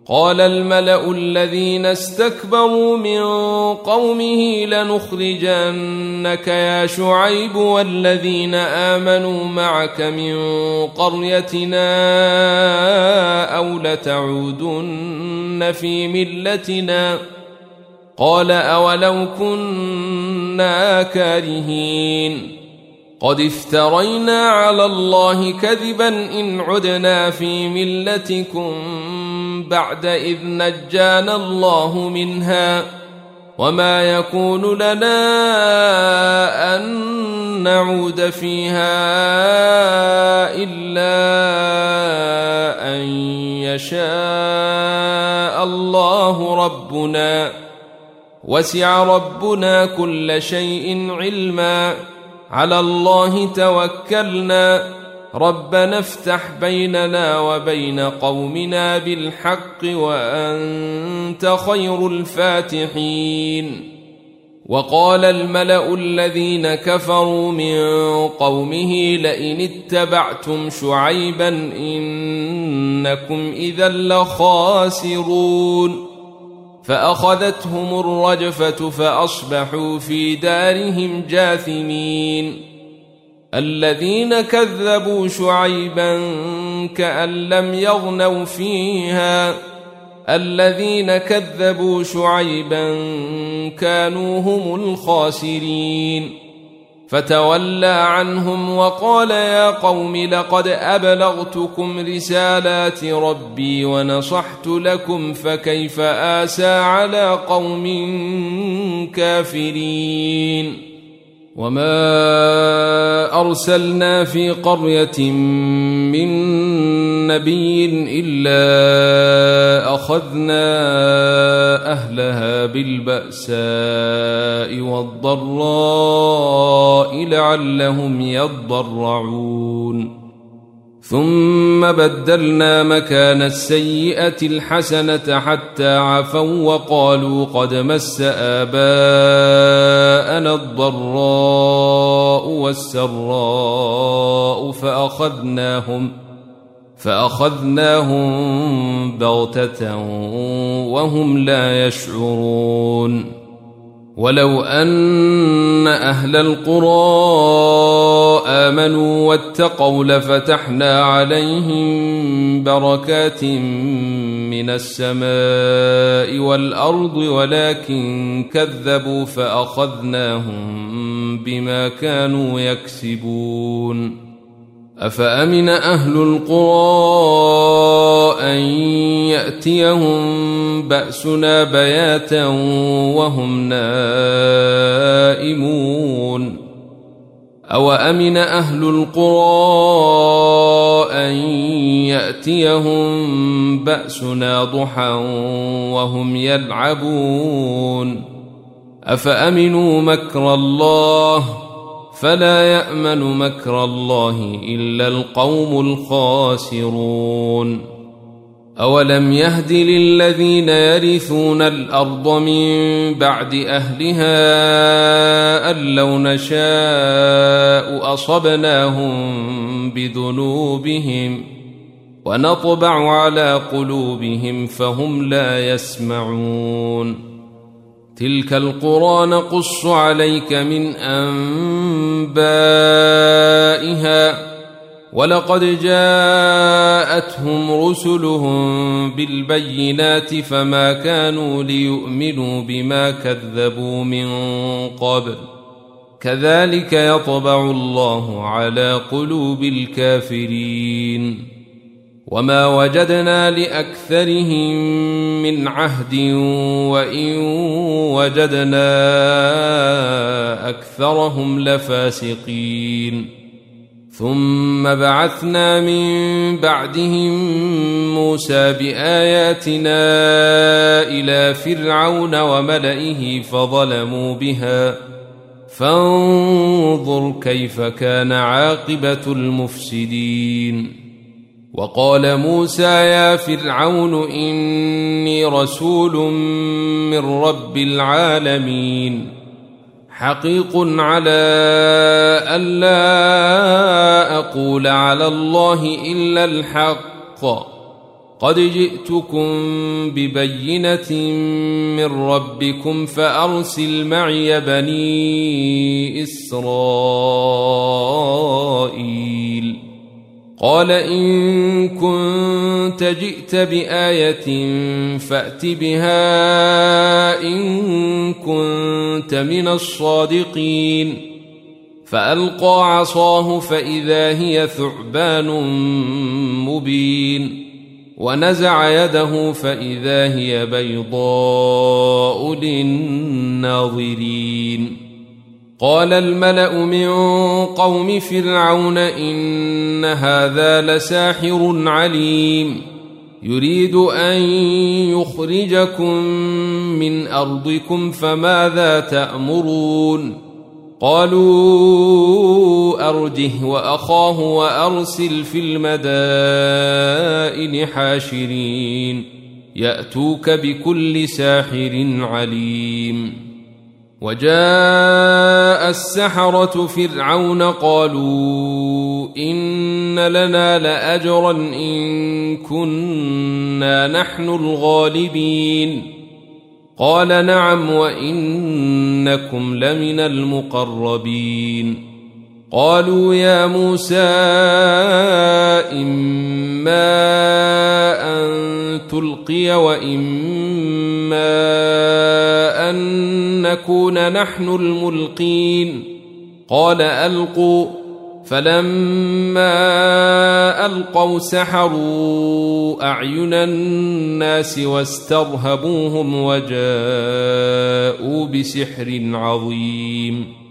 قال الملأ الذين استكبروا من قومه لنخرجنك يا شعيب والذين آمنوا معك من قريتنا أو لتعودن في ملتنا قال أولو كنا كارهين قد افترينا على الله كذبا إن عدنا في ملتكم بعد إذ نجانا الله منها وما يكون لنا أن نعود فيها إلا أن يشاء الله ربنا وسع ربنا كل شيء علما على الله توكلنا ربنا افتح بيننا وبين قومنا بالحق وأنت خير الفاتحين وقال الملأ الذين كفروا من قومه لئن اتبعتم شعيبا إنكم إذا لخاسرون فأخذتهم الرجفة فأصبحوا في دارهم جاثمين الذين كذبوا شعيبا كأن لم يغنوا فيها الذين كذبوا شعيبا كانوا هم الخاسرين فتولى عنهم وقال يا قوم لقد أبلغتكم رسالات ربي ونصحت لكم فكيف آسى على قوم كافرين وما أرسلنا في قرية من نبي إلا أخذنا أهلها بالبأساء والضراء لعلهم يضرعون ثم بدلنا مكان السيئة الحسنة حتى عفوا وقالوا قد مس آباءنا الضراء والسراء فأخذناهم بغتة وهم لا يشعرون ولو أن أهل القرى آمنوا واتقوا لفتحنا عليهم بركات من السماء والأرض ولكن كذبوا فأخذناهم بما كانوا يكسبون أفأمن أهل القرى أن يأتيهم بأسنا بياتا وهم نائمون أوأمن أهل القرى أن يأتيهم بأسنا ضحى وهم يلعبون أفأمنوا مكر الله فلا يأمن مكر الله إلا القوم الخاسرون أولم يهد للذين يرثون الأرض من بعد أهلها أن لو نشاء أصبناهم بذنوبهم ونطبع على قلوبهم فهم لا يسمعون تلك القرى نقص عليك من أنبائها ولقد جاءتهم رسلهم بالبينات فما كانوا ليؤمنوا بما كذبوا من قبل كذلك يطبع الله على قلوب الكافرين وما وجدنا لأكثرهم من عهد وإن وجدنا أكثرهم لفاسقين ثم بعثنا من بعدهم موسى بآياتنا إلى فرعون وملئه فظلموا بها فانظر كيف كان عاقبة المفسدين وقال موسى يا فرعون إني رسول من رب العالمين حقيق على ألا أقول على الله إلا الحق قد جئتكم ببينة من ربكم فأرسل معي بني إسرائيل. قال إن كنت جئت بآية فأت بها إن كنت من الصادقين. فألقى عصاه فإذا هي ثعبان مبين، ونزع يده فإذا هي بيضاء للناظرين. قال الملأ من قوم فرعون إن هذا لساحر عليم، يريد أن يخرجكم من أرضكم فماذا تأمرون؟ قالوا أرجه وأخاه وأرسل في المدائن حاشرين يأتوك بكل ساحر عليم. وجاء السحرة فرعون قالوا إن لنا لأجرا إن كنا نحن الغالبين. قال نعم وإنكم لمن المقربين. قالوا يا موسى إما أن تلقي وإما أن نكون نحن الملقين. قال ألقوا. فلما ألقوا سحروا أعين الناس واسترهبوهم وجاءوا بسحر عظيم.